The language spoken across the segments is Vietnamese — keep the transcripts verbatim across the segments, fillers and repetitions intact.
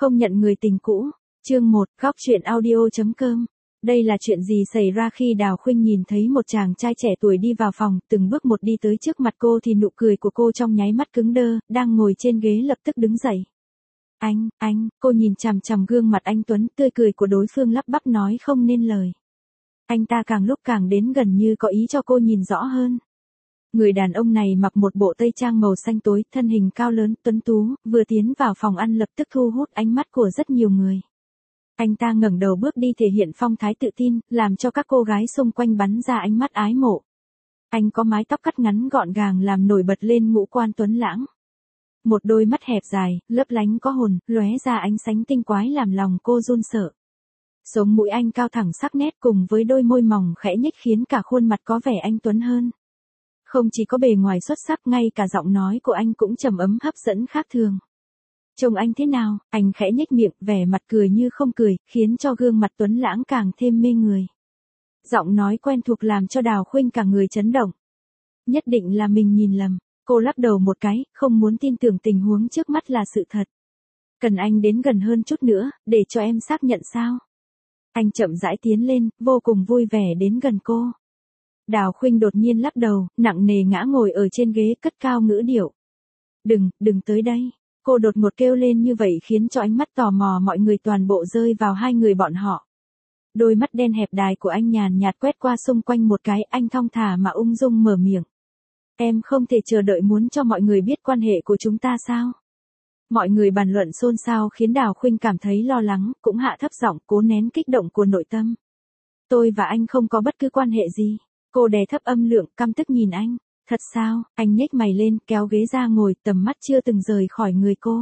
Không nhận người tình cũ. Chương một, góc truyện audio.com. Đây là chuyện gì xảy ra khi Đào Khuynh nhìn thấy một chàng trai trẻ tuổi đi vào phòng, từng bước một đi tới trước mặt cô thì nụ cười của cô trong nháy mắt cứng đơ, đang ngồi trên ghế lập tức đứng dậy. Anh, anh, cô nhìn chằm chằm gương mặt anh Tuấn, tươi cười của đối phương lắp bắp nói không nên lời. Anh ta càng lúc càng đến gần như có ý cho cô nhìn rõ hơn. Người đàn ông này mặc một bộ tây trang màu xanh tối, thân hình cao lớn, tuấn tú, vừa tiến vào phòng ăn lập tức thu hút ánh mắt của rất nhiều người. Anh ta ngẩng đầu bước đi thể hiện phong thái tự tin, làm cho các cô gái xung quanh bắn ra ánh mắt ái mộ. Anh có mái tóc cắt ngắn gọn gàng làm nổi bật lên ngũ quan tuấn lãng. Một đôi mắt hẹp dài, lấp lánh có hồn, lóe ra ánh sáng tinh quái làm lòng cô run sợ. Sống mũi anh cao thẳng sắc nét cùng với đôi môi mỏng khẽ nhếch khiến cả khuôn mặt có vẻ anh tuấn hơn. Không chỉ có bề ngoài xuất sắc, ngay cả giọng nói của anh cũng trầm ấm hấp dẫn khác thường. Trông anh thế nào? Anh khẽ nhếch miệng, vẻ mặt cười như không cười, khiến cho gương mặt tuấn lãng càng thêm mê người. Giọng nói quen thuộc làm cho Đào Khuynh cả người chấn động. Nhất định là mình nhìn lầm. Cô lắc đầu một cái, không muốn tin tưởng tình huống trước mắt là sự thật. Cần anh đến gần hơn chút nữa, để cho em xác nhận sao? Anh chậm rãi tiến lên, vô cùng vui vẻ đến gần cô. Đào Khuynh đột nhiên lắc đầu, nặng nề ngã ngồi ở trên ghế, cất cao ngữ điệu. Đừng, đừng tới đây. Cô đột ngột kêu lên như vậy khiến cho ánh mắt tò mò mọi người toàn bộ rơi vào hai người bọn họ. Đôi mắt đen hẹp đài của anh nhàn nhạt quét qua xung quanh một cái, anh thong thả mà ung dung mở miệng. Em không thể chờ đợi muốn cho mọi người biết quan hệ của chúng ta sao? Mọi người bàn luận xôn xao khiến Đào Khuynh cảm thấy lo lắng, cũng hạ thấp giọng cố nén kích động của nội tâm. Tôi và anh không có bất cứ quan hệ gì. Cô đè thấp âm lượng, căm tức nhìn anh. Thật sao? Anh nhếch mày lên, kéo ghế ra ngồi, tầm mắt chưa từng rời khỏi người cô.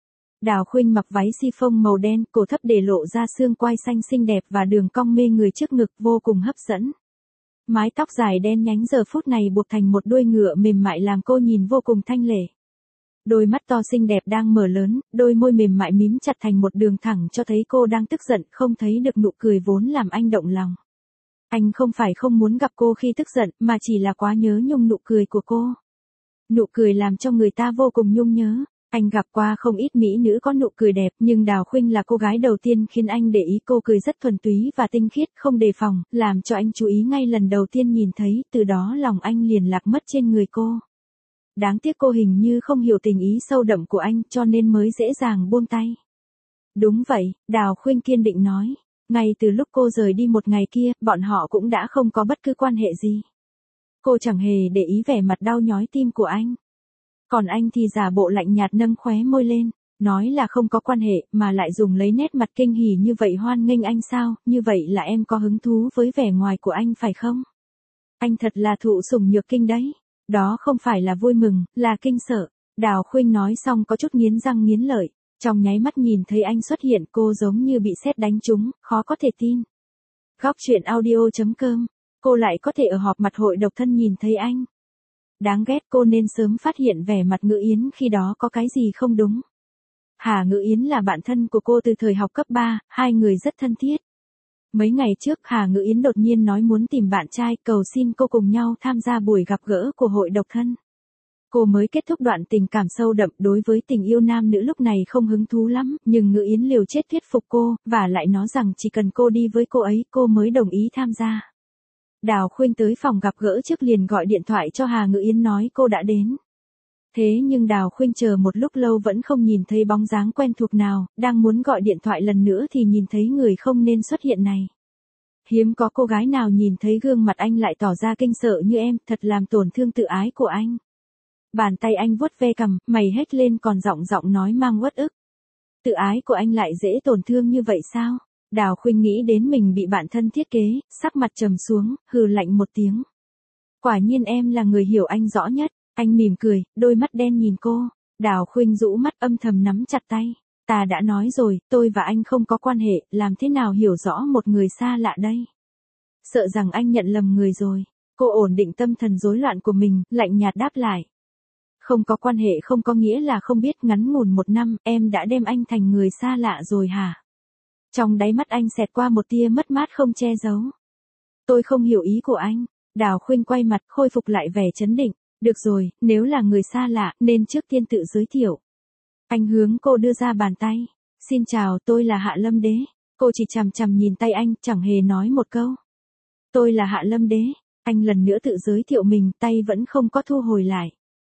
Đào Khuynh mặc váy chiffon màu đen, cổ thấp để lộ ra xương quai xanh xinh đẹp và đường cong mê người trước ngực vô cùng hấp dẫn. Mái tóc dài đen nhánh giờ phút này buộc thành một đuôi ngựa mềm mại làm cô nhìn vô cùng thanh lệ. Đôi mắt to xinh đẹp đang mở lớn, đôi môi mềm mại mím chặt thành một đường thẳng cho thấy cô đang tức giận, không thấy được nụ cười vốn làm anh động lòng. Anh không phải không muốn gặp cô khi tức giận, mà chỉ là quá nhớ nhung nụ cười của cô. Nụ cười làm cho người ta vô cùng nhung nhớ. Anh gặp qua không ít mỹ nữ có nụ cười đẹp, nhưng Đào Khuynh là cô gái đầu tiên khiến anh để ý. Cô cười rất thuần túy và tinh khiết, không đề phòng, làm cho anh chú ý ngay lần đầu tiên nhìn thấy, từ đó lòng anh liền lạc mất trên người cô. Đáng tiếc cô hình như không hiểu tình ý sâu đậm của anh, cho nên mới dễ dàng buông tay. Đúng vậy, Đào Khuynh kiên định nói. Ngay từ lúc cô rời đi một ngày kia, bọn họ cũng đã không có bất cứ quan hệ gì. Cô chẳng hề để ý vẻ mặt đau nhói tim của anh. Còn anh thì giả bộ lạnh nhạt nâng khóe môi lên, nói là không có quan hệ, mà lại dùng lấy nét mặt kinh hỉ như vậy hoan nghênh anh sao, như vậy là em có hứng thú với vẻ ngoài của anh phải không? Anh thật là thụ sủng nhược kinh đấy. Đó không phải là vui mừng, là kinh sợ. Đào Khuynh nói xong có chút nghiến răng nghiến lợi. Trong nháy mắt nhìn thấy anh xuất hiện, cô giống như bị sét đánh trúng, khó có thể tin. Góc truyện audio.com, cô lại có thể ở họp mặt hội độc thân nhìn thấy anh. Đáng ghét, cô nên sớm phát hiện vẻ mặt Ngữ Yến khi đó có cái gì không đúng. Hà Ngữ Yến là bạn thân của cô từ thời học cấp ba, hai người rất thân thiết. Mấy ngày trước Hà Ngữ Yến đột nhiên nói muốn tìm bạn trai, cầu xin cô cùng nhau tham gia buổi gặp gỡ của hội độc thân. Cô mới kết thúc đoạn tình cảm sâu đậm, đối với tình yêu nam nữ lúc này không hứng thú lắm, nhưng Ngữ Yến liều chết thuyết phục cô, và lại nói rằng chỉ cần cô đi với cô ấy, cô mới đồng ý tham gia. Đào Khuynh tới phòng gặp gỡ trước liền gọi điện thoại cho Hà Ngữ Yến nói cô đã đến. Thế nhưng Đào Khuynh chờ một lúc lâu vẫn không nhìn thấy bóng dáng quen thuộc nào, đang muốn gọi điện thoại lần nữa thì nhìn thấy người không nên xuất hiện này. Hiếm có cô gái nào nhìn thấy gương mặt anh lại tỏ ra kinh sợ như em, thật làm tổn thương tự ái của anh. Bàn tay anh vuốt ve cằm, mày hết lên còn giọng giọng nói mang uất ức. Tự ái của anh lại dễ tổn thương như vậy sao? Đào Khuynh nghĩ đến mình bị bạn thân thiết kế, sắc mặt trầm xuống, hừ lạnh một tiếng. Quả nhiên em là người hiểu anh rõ nhất. Anh mỉm cười, đôi mắt đen nhìn cô. Đào Khuynh rũ mắt âm thầm nắm chặt tay. Ta đã nói rồi, tôi và anh không có quan hệ, làm thế nào hiểu rõ một người xa lạ đây? Sợ rằng anh nhận lầm người rồi. Cô ổn định tâm thần rối loạn của mình, lạnh nhạt đáp lại. Không có quan hệ không có nghĩa là không biết, ngắn ngủn một năm, em đã đem anh thành người xa lạ rồi hả? Trong đáy mắt anh xẹt qua một tia mất mát không che giấu. Tôi không hiểu ý của anh. Đào Khuynh quay mặt khôi phục lại vẻ chấn định. Được rồi, nếu là người xa lạ, nên trước tiên tự giới thiệu. Anh hướng cô đưa ra bàn tay. Xin chào, tôi là Hạ Lâm Đế. Cô chỉ chằm chằm nhìn tay anh, chẳng hề nói một câu. Tôi là Hạ Lâm Đế. Anh lần nữa tự giới thiệu mình, tay vẫn không có thu hồi lại.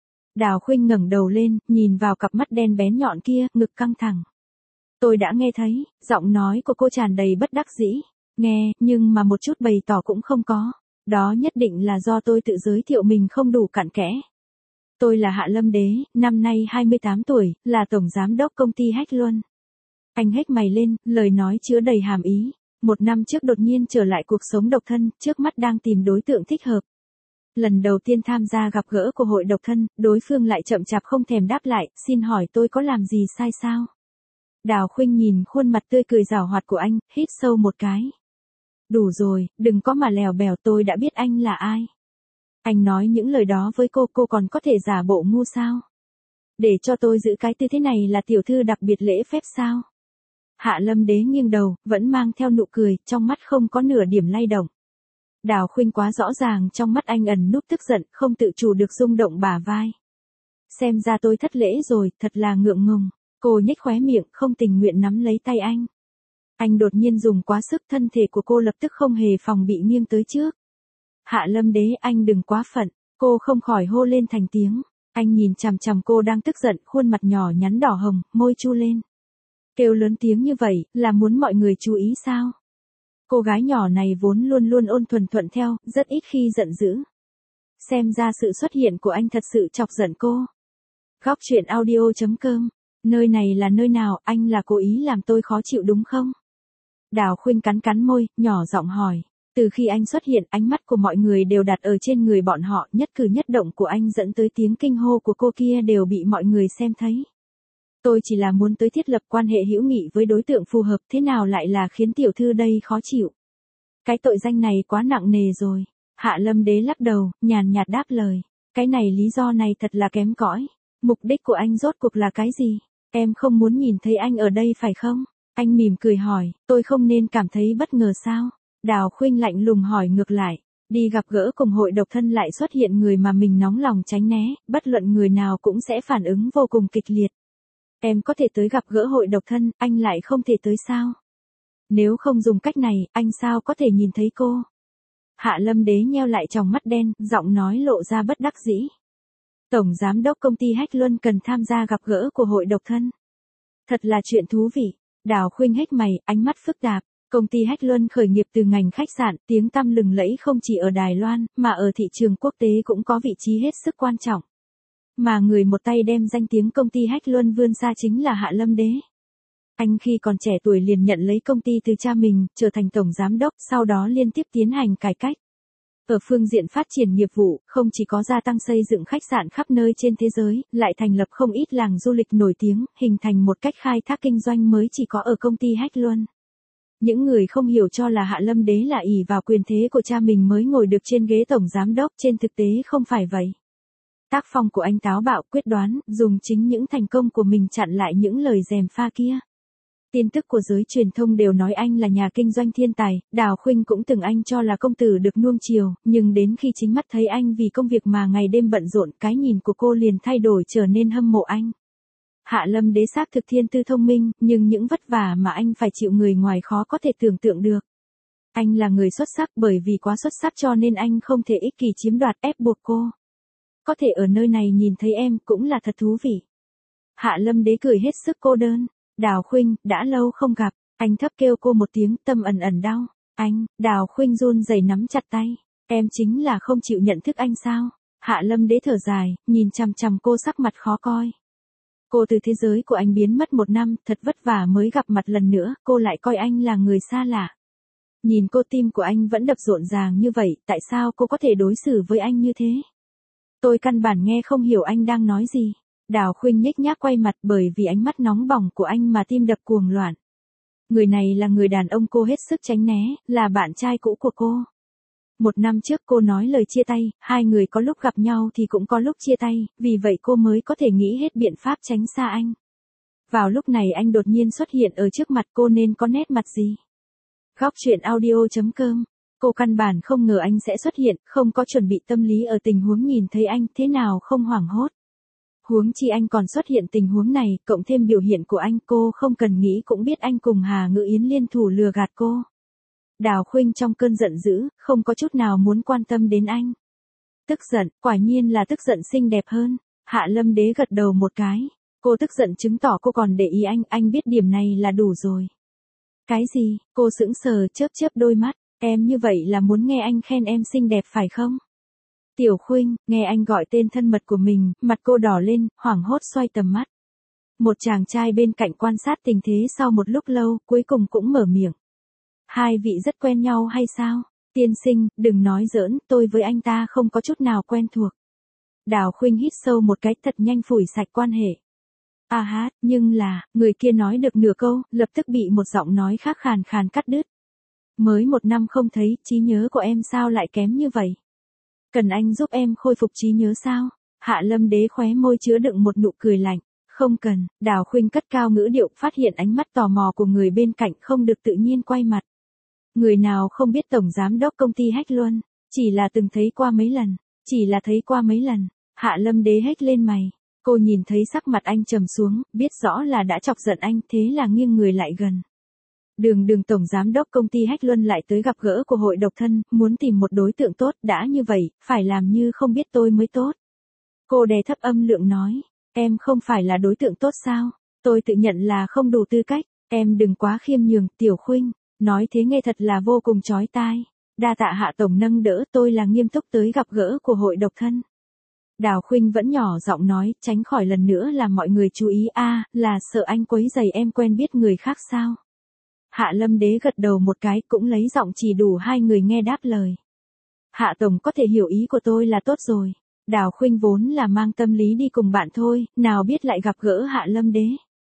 Đào Khuynh ngẩng đầu lên, nhìn vào cặp mắt đen bén nhọn kia, ngực căng thẳng. Tôi đã nghe thấy, giọng nói của cô tràn đầy bất đắc dĩ. Nghe, nhưng mà một chút bày tỏ cũng không có. Đó nhất định là do tôi tự giới thiệu mình không đủ cặn kẽ. Tôi là Hạ Lâm Đế, năm nay hai mươi tám tuổi, là tổng giám đốc công ty Hách Luân. Anh hét mày lên, lời nói chứa đầy hàm ý. Một năm trước đột nhiên trở lại cuộc sống độc thân, trước mắt đang tìm đối tượng thích hợp. Lần đầu tiên tham gia gặp gỡ của hội độc thân, đối phương lại chậm chạp không thèm đáp lại, xin hỏi tôi có làm gì sai sao? Đào Khuynh nhìn khuôn mặt tươi cười giảo hoạt của anh, hít sâu một cái. Đủ rồi, đừng có mà lèo bèo, tôi đã biết anh là ai. Anh nói những lời đó với cô, cô còn có thể giả bộ ngu sao? Để cho tôi giữ cái tư thế này là tiểu thư đặc biệt lễ phép sao? Hạ Lâm Đế nghiêng đầu, vẫn mang theo nụ cười, trong mắt không có nửa điểm lay động. Đào Khuynh quá rõ ràng trong mắt anh ẩn núp tức giận, không tự chủ được rung động bả vai. Xem ra tôi thất lễ rồi, thật là ngượng ngùng. Cô nhếch khóe miệng, không tình nguyện nắm lấy tay anh. Anh đột nhiên dùng quá sức, thân thể của cô lập tức không hề phòng bị nghiêng tới trước. Hạ Lâm Đế, anh đừng quá phận. Cô không khỏi hô lên thành tiếng. Anh nhìn chằm chằm cô đang tức giận, khuôn mặt nhỏ nhắn đỏ hồng, môi chu lên. Kêu lớn tiếng như vậy, là muốn mọi người chú ý sao? Cô gái nhỏ này vốn luôn luôn ôn thuần thuận theo, rất ít khi giận dữ. Xem ra sự xuất hiện của anh thật sự chọc giận cô. Góc truyện audio chấm com. Nơi này là nơi nào, anh là cố ý làm tôi khó chịu đúng không? Đào Khuynh cắn cắn môi, nhỏ giọng hỏi. Từ khi anh xuất hiện, ánh mắt của mọi người đều đặt ở trên người bọn họ, nhất cử nhất động của anh dẫn tới tiếng kinh hô của cô kia đều bị mọi người xem thấy. Tôi chỉ là muốn tới thiết lập quan hệ hữu nghị với đối tượng phù hợp, thế nào lại là khiến tiểu thư đây khó chịu. Cái tội danh này quá nặng nề rồi. Hạ Lâm Đế lắc đầu, nhàn nhạt đáp lời. Cái này lý do này thật là kém cỏi. Mục đích của anh rốt cuộc là cái gì? Em không muốn nhìn thấy anh ở đây phải không? Anh mỉm cười hỏi, tôi không nên cảm thấy bất ngờ sao? Đào Khuynh lạnh lùng hỏi ngược lại. Đi gặp gỡ cùng hội độc thân lại xuất hiện người mà mình nóng lòng tránh né, bất luận người nào cũng sẽ phản ứng vô cùng kịch liệt. Em có thể tới gặp gỡ hội độc thân, anh lại không thể tới sao? Nếu không dùng cách này, anh sao có thể nhìn thấy cô? Hạ Lâm Đế nheo lại tròng mắt đen, giọng nói lộ ra bất đắc dĩ. Tổng giám đốc công ty Hách Luân cần tham gia gặp gỡ của hội độc thân. Thật là chuyện thú vị. Đào Khuynh hét mày, ánh mắt phức tạp. Công ty Hách Luân khởi nghiệp từ ngành khách sạn, tiếng tăm lừng lẫy không chỉ ở Đài Loan, mà ở thị trường quốc tế cũng có vị trí hết sức quan trọng. Mà người một tay đem danh tiếng công ty Hách Luân vươn xa chính là Hạ Lâm Đế. Anh khi còn trẻ tuổi liền nhận lấy công ty từ cha mình, trở thành tổng giám đốc, sau đó liên tiếp tiến hành cải cách. Ở phương diện phát triển nghiệp vụ, không chỉ có gia tăng xây dựng khách sạn khắp nơi trên thế giới, lại thành lập không ít làng du lịch nổi tiếng, hình thành một cách khai thác kinh doanh mới chỉ có ở công ty Hách Luân. Những người không hiểu cho là Hạ Lâm Đế là ỷ vào quyền thế của cha mình mới ngồi được trên ghế tổng giám đốc, trên thực tế không phải vậy. Tác phong của anh táo bạo, quyết đoán, dùng chính những thành công của mình chặn lại những lời gièm pha kia. Tin tức của giới truyền thông đều nói anh là nhà kinh doanh thiên tài, Đào Khuynh cũng từng anh cho là công tử được nuông chiều, nhưng đến khi chính mắt thấy anh vì công việc mà ngày đêm bận rộn, cái nhìn của cô liền thay đổi trở nên hâm mộ anh. Hạ Lâm Đế xác thực thiên tư thông minh, nhưng những vất vả mà anh phải chịu người ngoài khó có thể tưởng tượng được. Anh là người xuất sắc, bởi vì quá xuất sắc cho nên anh không thể ích kỷ chiếm đoạt ép buộc cô. Có thể ở nơi này nhìn thấy em cũng là thật thú vị. Hạ Lâm Đế cười hết sức cô đơn. Đào Khuynh, đã lâu không gặp. Anh thấp kêu cô một tiếng, tâm ẩn ẩn đau. Anh, Đào Khuynh run rẩy nắm chặt tay. Em chính là không chịu nhận thức anh sao? Hạ Lâm Đế thở dài, nhìn chằm chằm cô sắc mặt khó coi. Cô từ thế giới của anh biến mất một năm, thật vất vả mới gặp mặt lần nữa, cô lại coi anh là người xa lạ. Nhìn cô, tim của anh vẫn đập rộn ràng như vậy, tại sao cô có thể đối xử với anh như thế? Tôi căn bản nghe không hiểu anh đang nói gì. Đào Khuynh nhếch nhác quay mặt, bởi vì ánh mắt nóng bỏng của anh mà tim đập cuồng loạn. Người này là người đàn ông cô hết sức tránh né, là bạn trai cũ của cô. Một năm trước cô nói lời chia tay, hai người có lúc gặp nhau thì cũng có lúc chia tay, vì vậy cô mới có thể nghĩ hết biện pháp tránh xa anh. Vào lúc này anh đột nhiên xuất hiện ở trước mặt cô nên có nét mặt gì? Góc truyện audio chấm com. Cô căn bản không ngờ anh sẽ xuất hiện, không có chuẩn bị tâm lý ở tình huống nhìn thấy anh, thế nào không hoảng hốt. Huống chi anh còn xuất hiện tình huống này, cộng thêm biểu hiện của anh, cô không cần nghĩ cũng biết anh cùng Hà Ngữ Yến liên thủ lừa gạt cô. Đào Khuynh trong cơn giận dữ, không có chút nào muốn quan tâm đến anh. Tức giận, quả nhiên là tức giận xinh đẹp hơn. Hạ Lâm Đế gật đầu một cái. Cô tức giận chứng tỏ cô còn để ý anh, anh biết điểm này là đủ rồi. Cái gì? Cô sững sờ chớp chớp đôi mắt. Em như vậy là muốn nghe anh khen em xinh đẹp phải không? Tiểu Khuynh, nghe anh gọi tên thân mật của mình, mặt cô đỏ lên, hoảng hốt xoay tầm mắt. Một chàng trai bên cạnh quan sát tình thế sau một lúc lâu, cuối cùng cũng mở miệng. Hai vị rất quen nhau hay sao? Tiên sinh, đừng nói giỡn, tôi với anh ta không có chút nào quen thuộc. Đào Khuynh hít sâu một cái thật nhanh phủi sạch quan hệ. À hát, nhưng là, người kia nói được nửa câu, lập tức bị một giọng nói khác khàn khàn cắt đứt. Mới một năm không thấy, trí nhớ của em sao lại kém như vậy? Cần anh giúp em khôi phục trí nhớ sao? Hạ Lâm Đế khóe môi chứa đựng một nụ cười lạnh. Không cần, Đào Khuynh cất cao ngữ điệu, phát hiện ánh mắt tò mò của người bên cạnh không được tự nhiên quay mặt. Người nào không biết tổng giám đốc công ty Hách Luân, chỉ là từng thấy qua mấy lần, chỉ là thấy qua mấy lần. Hạ Lâm Đế hét lên mày. Cô nhìn thấy sắc mặt anh trầm xuống, biết rõ là đã chọc giận anh, thế là nghiêng người lại gần. Đường đường tổng giám đốc công ty Hách Luân lại tới gặp gỡ của hội độc thân, muốn tìm một đối tượng tốt, đã như vậy, phải làm như không biết tôi mới tốt. Cô đè thấp âm lượng nói, em không phải là đối tượng tốt sao? Tôi tự nhận là không đủ tư cách, em đừng quá khiêm nhường, Tiểu Khuynh, nói thế nghe thật là vô cùng chói tai. Đa tạ Hạ tổng nâng đỡ, tôi là nghiêm túc tới gặp gỡ của hội độc thân. Đào Khuynh vẫn nhỏ giọng nói, tránh khỏi lần nữa làm mọi người chú ý, a, là sợ anh quấy rầy em quen biết người khác sao? Hạ Lâm Đế gật đầu một cái, cũng lấy giọng chỉ đủ hai người nghe đáp lời. Hạ tổng có thể hiểu ý của tôi là tốt rồi. Đào Khuynh vốn là mang tâm lý đi cùng bạn thôi, nào biết lại gặp gỡ Hạ Lâm Đế.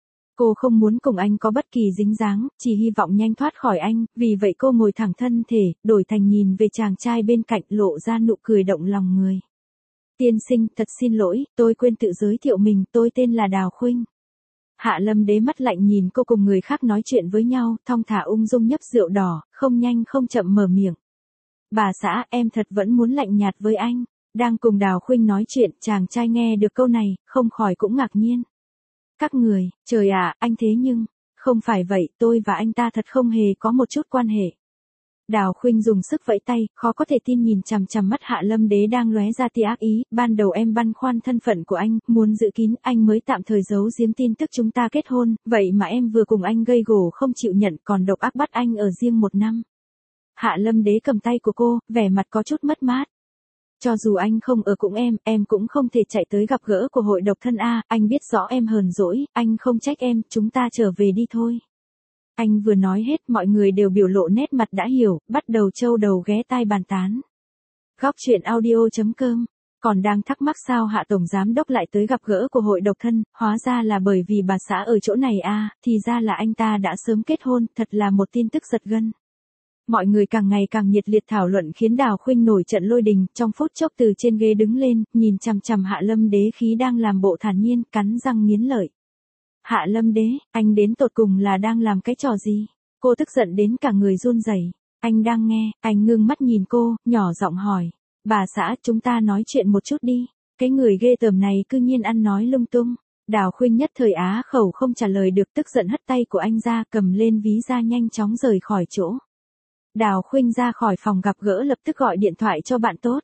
Cô không muốn cùng anh có bất kỳ dính dáng, chỉ hy vọng nhanh thoát khỏi anh, vì vậy cô ngồi thẳng thân thể, đổi thành nhìn về chàng trai bên cạnh, lộ ra nụ cười động lòng người. Tiên sinh, thật xin lỗi, tôi quên tự giới thiệu mình, tôi tên là Đào Khuynh. Hạ Lâm Đế mắt lạnh nhìn cô cùng người khác nói chuyện với nhau, thong thả ung dung nhấp rượu đỏ, không nhanh không chậm mở miệng. Bà xã, em thật vẫn muốn lạnh nhạt với anh. Đang cùng Đào Khuynh nói chuyện, chàng trai nghe được câu này, không khỏi cũng ngạc nhiên. Các người, trời ạ, anh thế nhưng, không phải vậy, tôi và anh ta thật không hề có một chút quan hệ. Đào Khuynh dùng sức vẫy tay, khó có thể tin nhìn chằm chằm mắt Hạ Lâm Đế đang lóe ra tia ác ý, ban đầu em băn khoăn thân phận của anh, muốn giữ kín, anh mới tạm thời giấu giếm tin tức chúng ta kết hôn, vậy mà em vừa cùng anh gây gổ không chịu nhận, còn độc ác bắt anh ở riêng một năm. Hạ Lâm Đế cầm tay của cô, vẻ mặt có chút mất mát. Cho dù anh không ở cùng em, em cũng không thể chạy tới gặp gỡ của hội độc thân a, anh biết rõ em hờn dỗi, anh không trách em, chúng ta trở về đi thôi. Anh vừa nói hết, mọi người đều biểu lộ nét mặt đã hiểu, bắt đầu trâu đầu ghé tai bàn tán. Góc truyện audio chấm com, còn đang thắc mắc sao Hạ tổng giám đốc lại tới gặp gỡ của hội độc thân, hóa ra là bởi vì bà xã ở chỗ này a, thì ra là anh ta đã sớm kết hôn, thật là một tin tức giật gân. Mọi người càng ngày càng nhiệt liệt thảo luận khiến Đào Khuynh nổi trận lôi đình, trong phút chốc từ trên ghế đứng lên, nhìn chằm chằm Hạ Lâm Đế khí đang làm bộ thản nhiên, cắn răng nghiến lợi. Hạ Lâm Đế, anh đến tột cùng là đang làm cái trò gì? Cô tức giận đến cả người run rẩy. Anh đang nghe, anh ngưng mắt nhìn cô, nhỏ giọng hỏi. Bà xã, chúng ta nói chuyện một chút đi. Cái người ghê tởm này cư nhiên ăn nói lung tung. Đào Khuynh nhất thời á khẩu không trả lời được, tức giận hất tay của anh ra, cầm lên ví da nhanh chóng rời khỏi chỗ. Đào Khuynh ra khỏi phòng gặp gỡ lập tức gọi điện thoại cho bạn tốt.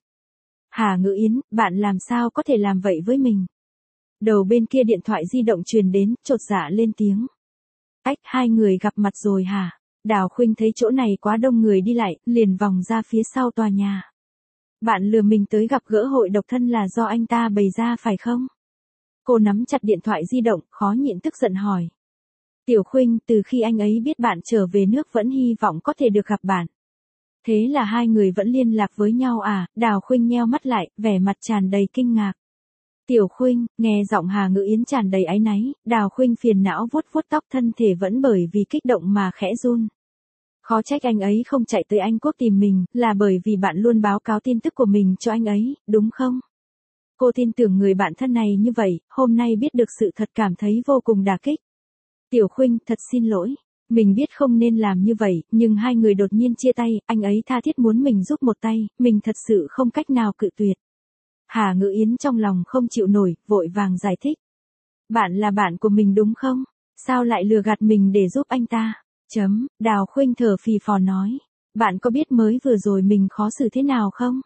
Hà Ngữ Yến, bạn làm sao có thể làm vậy với mình? Đầu bên kia điện thoại di động truyền đến, chột dạ lên tiếng. Ách, hai người gặp mặt rồi hả? Đào Khuynh thấy chỗ này quá đông người đi lại, liền vòng ra phía sau tòa nhà. Bạn lừa mình tới gặp gỡ hội độc thân là do anh ta bày ra phải không? Cô nắm chặt điện thoại di động, khó nhịn tức giận hỏi. Tiểu Khuynh, từ khi anh ấy biết bạn trở về nước vẫn hy vọng có thể được gặp bạn. Thế là hai người vẫn liên lạc với nhau à? Đào Khuynh nheo mắt lại, vẻ mặt tràn đầy kinh ngạc. Tiểu Khuynh, nghe giọng Hà Ngữ Yến tràn đầy áy náy, Đào Khuynh phiền não vuốt vuốt tóc, thân thể vẫn bởi vì kích động mà khẽ run. Khó trách anh ấy không chạy tới Anh Quốc tìm mình, là bởi vì bạn luôn báo cáo tin tức của mình cho anh ấy, đúng không? Cô tin tưởng người bạn thân này như vậy, hôm nay biết được sự thật cảm thấy vô cùng đả kích. Tiểu Khuynh, thật xin lỗi. Mình biết không nên làm như vậy, nhưng hai người đột nhiên chia tay, anh ấy tha thiết muốn mình giúp một tay, mình thật sự không cách nào cự tuyệt. Hà Ngữ Yến trong lòng không chịu nổi, vội vàng giải thích. Bạn là bạn của mình đúng không? Sao lại lừa gạt mình để giúp anh ta? Chấm, Đào Khuynh thở phì phò nói. Bạn có biết mới vừa rồi mình khó xử thế nào không?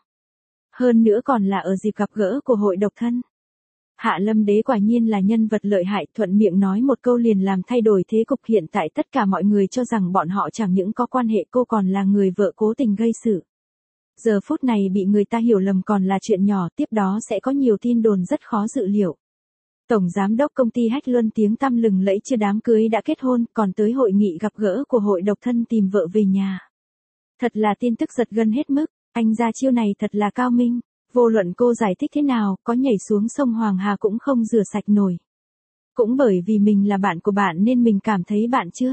Hơn nữa còn là ở dịp gặp gỡ của hội độc thân. Hạ Lâm Đế quả nhiên là nhân vật lợi hại, thuận miệng nói một câu liền làm thay đổi thế cục. Hiện tại tất cả mọi người cho rằng bọn họ chẳng những có quan hệ, cô còn là người vợ cố tình gây sự. Giờ phút này bị người ta hiểu lầm còn là chuyện nhỏ, tiếp đó sẽ có nhiều tin đồn rất khó dự liệu. Tổng giám đốc công ty Hách Luân tiếng tăm lừng lẫy chưa đám cưới đã kết hôn, còn tới hội nghị gặp gỡ của hội độc thân tìm vợ về nhà. Thật là tin tức giật gân hết mức, anh ra chiêu này thật là cao minh. Vô luận cô giải thích thế nào, có nhảy xuống sông Hoàng Hà cũng không rửa sạch nổi. Cũng bởi vì mình là bạn của bạn nên mình cảm thấy bạn chưa.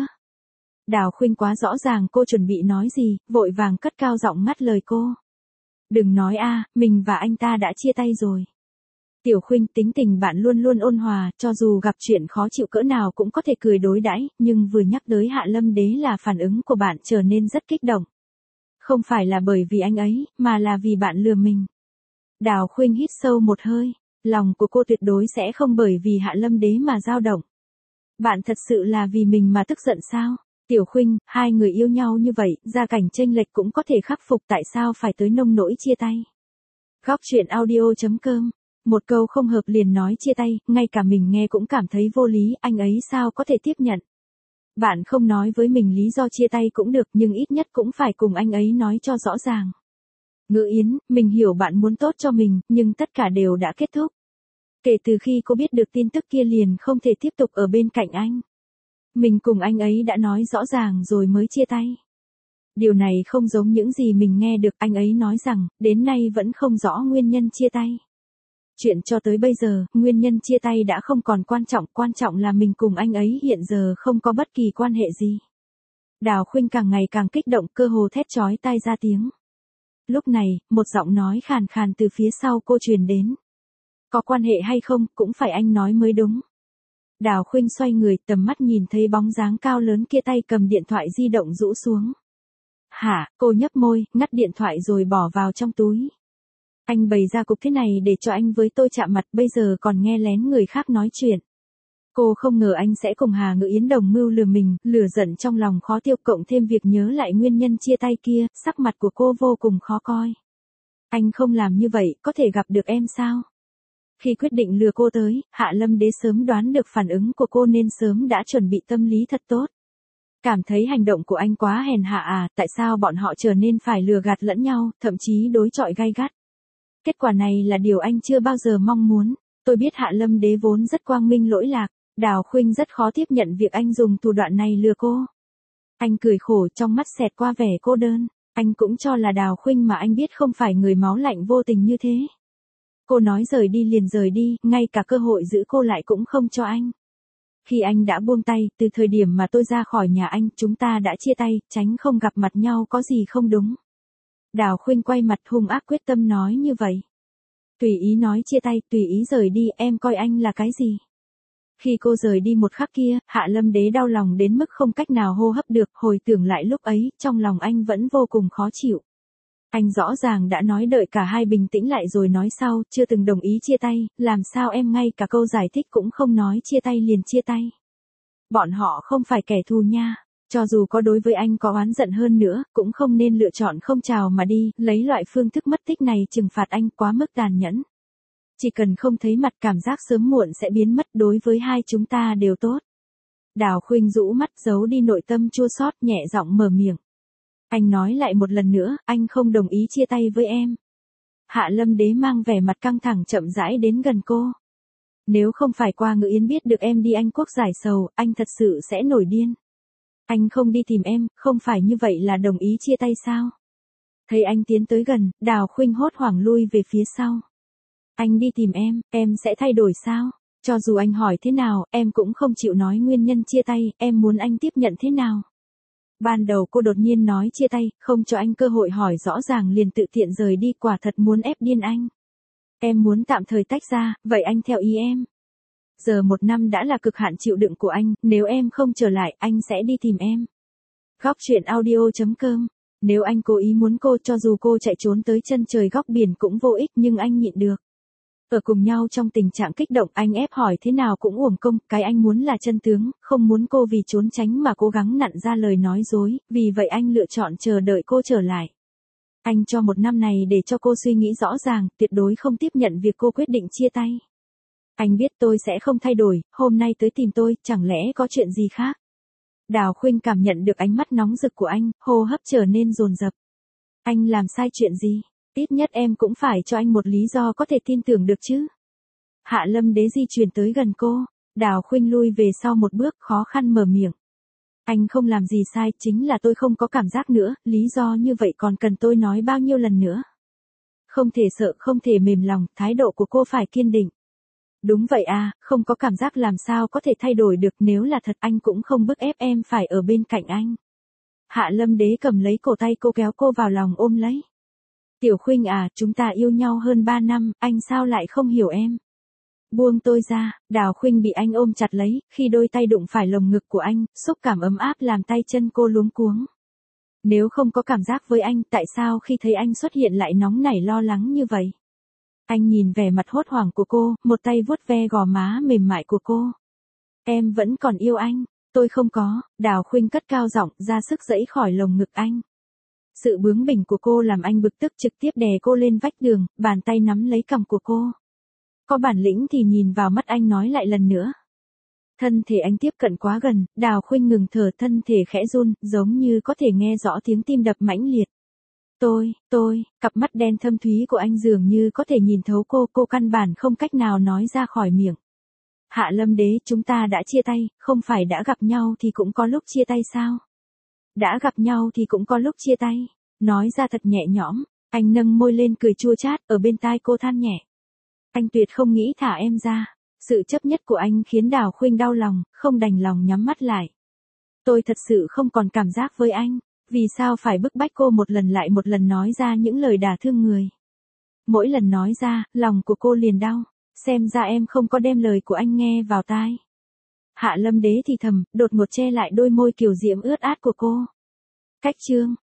Đào Khuynh quá rõ ràng cô chuẩn bị nói gì, vội vàng cất cao giọng ngắt lời cô. Đừng nói a, mình và anh ta đã chia tay rồi. Tiểu Khuynh, tính tình bạn luôn luôn ôn hòa, cho dù gặp chuyện khó chịu cỡ nào cũng có thể cười đối đãi, nhưng vừa nhắc tới Hạ Lâm Đế là phản ứng của bạn trở nên rất kích động. Không phải là bởi vì anh ấy, mà là vì bạn lừa mình. Đào Khuynh hít sâu một hơi, lòng của cô tuyệt đối sẽ không bởi vì Hạ Lâm Đế mà dao động. Bạn thật sự là vì mình mà tức giận sao? Tiểu Khuynh, hai người yêu nhau như vậy, gia cảnh chênh lệch cũng có thể khắc phục, tại sao phải tới nông nỗi chia tay? Góc truyện audio chấm com. Một câu không hợp liền nói chia tay, ngay cả mình nghe cũng cảm thấy vô lý, anh ấy sao có thể tiếp nhận? Bạn không nói với mình lý do chia tay cũng được, nhưng ít nhất cũng phải cùng anh ấy nói cho rõ ràng. Ngữ Yến, mình hiểu bạn muốn tốt cho mình, nhưng tất cả đều đã kết thúc. Kể từ khi cô biết được tin tức kia liền không thể tiếp tục ở bên cạnh anh. Mình cùng anh ấy đã nói rõ ràng rồi mới chia tay. Điều này không giống những gì mình nghe được, anh ấy nói rằng, đến nay vẫn không rõ nguyên nhân chia tay. Chuyện cho tới bây giờ, nguyên nhân chia tay đã không còn quan trọng, quan trọng là mình cùng anh ấy hiện giờ không có bất kỳ quan hệ gì. Đào Khuynh càng ngày càng kích động, cơ hồ thét chói tai ra tiếng. Lúc này, một giọng nói khàn khàn từ phía sau cô truyền đến. Có quan hệ hay không, cũng phải anh nói mới đúng. Đào Khuynh xoay người, tầm mắt nhìn thấy bóng dáng cao lớn kia tay cầm điện thoại di động rũ xuống. Hả, cô nhấp môi, ngắt điện thoại rồi bỏ vào trong túi. Anh bày ra cục thế này để cho anh với tôi chạm mặt, bây giờ còn nghe lén người khác nói chuyện. Cô không ngờ anh sẽ cùng Hà Ngữ Yến đồng mưu lừa mình, lửa giận trong lòng khó tiêu, cộng thêm việc nhớ lại nguyên nhân chia tay kia, sắc mặt của cô vô cùng khó coi. Anh không làm như vậy, có thể gặp được em sao? Khi quyết định lừa cô tới, Hạ Lâm Đế sớm đoán được phản ứng của cô nên sớm đã chuẩn bị tâm lý thật tốt. Cảm thấy hành động của anh quá hèn hạ à, tại sao bọn họ trở nên phải lừa gạt lẫn nhau, thậm chí đối chọi gay gắt. Kết quả này là điều anh chưa bao giờ mong muốn. Tôi biết Hạ Lâm Đế vốn rất quang minh lỗi lạc, Đào Khuynh rất khó tiếp nhận việc anh dùng thủ đoạn này lừa cô. Anh cười khổ, trong mắt xẹt qua vẻ cô đơn, anh cũng cho là Đào Khuynh mà anh biết không phải người máu lạnh vô tình như thế. Cô nói rời đi liền rời đi, ngay cả cơ hội giữ cô lại cũng không cho anh. Khi anh đã buông tay, từ thời điểm mà tôi ra khỏi nhà anh, chúng ta đã chia tay, tránh không gặp mặt nhau có gì không đúng. Đào Khuynh quay mặt hung ác quyết tâm nói như vậy. Tùy ý nói chia tay, tùy ý rời đi, em coi anh là cái gì? Khi cô rời đi một khắc kia, Hạ Lâm Đế đau lòng đến mức không cách nào hô hấp được, hồi tưởng lại lúc ấy, trong lòng anh vẫn vô cùng khó chịu. Anh rõ ràng đã nói đợi cả hai bình tĩnh lại rồi nói sau, chưa từng đồng ý chia tay, làm sao em ngay cả câu giải thích cũng không nói chia tay liền chia tay. Bọn họ không phải kẻ thù nha, cho dù có đối với anh có oán giận hơn nữa, cũng không nên lựa chọn không chào mà đi, lấy loại phương thức mất tích này trừng phạt anh quá mức tàn nhẫn. Chỉ cần không thấy mặt, cảm giác sớm muộn sẽ biến mất, đối với hai chúng ta đều tốt. Đào Khuynh rũ mắt giấu đi nội tâm chua xót, nhẹ giọng mở miệng. Anh nói lại một lần nữa, anh không đồng ý chia tay với em. Hạ Lâm Đế mang vẻ mặt căng thẳng chậm rãi đến gần cô. Nếu không phải qua Ngữ Yến biết được em đi Anh Quốc giải sầu, anh thật sự sẽ nổi điên. Anh không đi tìm em, không phải như vậy là đồng ý chia tay sao? Thấy anh tiến tới gần, Đào Khuynh hốt hoảng lui về phía sau. Anh đi tìm em, em sẽ thay đổi sao? Cho dù anh hỏi thế nào, em cũng không chịu nói nguyên nhân chia tay, em muốn anh tiếp nhận thế nào? Ban đầu cô đột nhiên nói chia tay, không cho anh cơ hội hỏi rõ ràng liền tự tiện rời đi, quả thật muốn ép điên anh. Em muốn tạm thời tách ra, vậy anh theo ý em. Giờ một năm đã là cực hạn chịu đựng của anh, nếu em không trở lại, anh sẽ đi tìm em. Góc truyện audio chấm com. Nếu anh cố ý muốn cô, cho dù cô chạy trốn tới chân trời góc biển cũng vô ích, nhưng anh nhịn được. Ở cùng nhau trong tình trạng kích động, anh ép hỏi thế nào cũng uổng công, cái anh muốn là chân tướng, không muốn cô vì trốn tránh mà cố gắng nặn ra lời nói dối, vì vậy anh lựa chọn chờ đợi cô trở lại. Anh cho một năm này để cho cô suy nghĩ rõ ràng, tuyệt đối không tiếp nhận việc cô quyết định chia tay. Anh biết tôi sẽ không thay đổi, hôm nay tới tìm tôi, chẳng lẽ có chuyện gì khác? Đào Khuynh cảm nhận được ánh mắt nóng rực của anh, hô hấp trở nên dồn dập. Anh làm sai chuyện gì? Ít nhất em cũng phải cho anh một lý do có thể tin tưởng được chứ. Hạ Lâm Đế di chuyển tới gần cô, Đào Khuynh lui về sau một bước, khó khăn mở miệng. Anh không làm gì sai, chính là tôi không có cảm giác nữa, lý do như vậy còn cần tôi nói bao nhiêu lần nữa. Không thể sợ, không thể mềm lòng, thái độ của cô phải kiên định. Đúng vậy à, không có cảm giác làm sao có thể thay đổi được, nếu là thật anh cũng không bức ép em phải ở bên cạnh anh. Hạ Lâm Đế cầm lấy cổ tay cô, kéo cô vào lòng ôm lấy. Tiểu Khuynh à, chúng ta yêu nhau hơn ba năm, anh sao lại không hiểu em? Buông tôi ra, Đào Khuynh bị anh ôm chặt lấy, khi đôi tay đụng phải lồng ngực của anh, xúc cảm ấm áp làm tay chân cô luống cuống. Nếu không có cảm giác với anh, tại sao khi thấy anh xuất hiện lại nóng nảy lo lắng như vậy? Anh nhìn vẻ mặt hốt hoảng của cô, một tay vuốt ve gò má mềm mại của cô. Em vẫn còn yêu anh, tôi không có, Đào Khuynh cất cao giọng, ra sức giãy khỏi lồng ngực anh. Sự bướng bỉnh của cô làm anh bực tức, trực tiếp đè cô lên vách tường, bàn tay nắm lấy cằm của cô. Có bản lĩnh thì nhìn vào mắt anh nói lại lần nữa. Thân thể anh tiếp cận quá gần, Đào Khuynh ngừng thở, thân thể khẽ run, giống như có thể nghe rõ tiếng tim đập mãnh liệt. Tôi, tôi, cặp mắt đen thâm thúy của anh dường như có thể nhìn thấu cô, cô căn bản không cách nào nói ra khỏi miệng. Hạ Lâm Đế, chúng ta đã chia tay, không phải đã gặp nhau thì cũng có lúc chia tay sao? Đã gặp nhau thì cũng có lúc chia tay. Nói ra thật nhẹ nhõm, anh nâng môi lên cười chua chát, ở bên tai cô than nhẹ. Anh tuyệt không nghĩ thả em ra. Sự chấp nhất của anh khiến Đào Khuynh đau lòng, không đành lòng nhắm mắt lại. Tôi thật sự không còn cảm giác với anh. Vì sao phải bức bách cô một lần lại một lần nói ra những lời đả thương người? Mỗi lần nói ra, lòng của cô liền đau. Xem ra em không có đem lời của anh nghe vào tai. Hạ Lâm Đế thì thầm, đột ngột che lại đôi môi kiều diễm ướt át của cô. Cách chương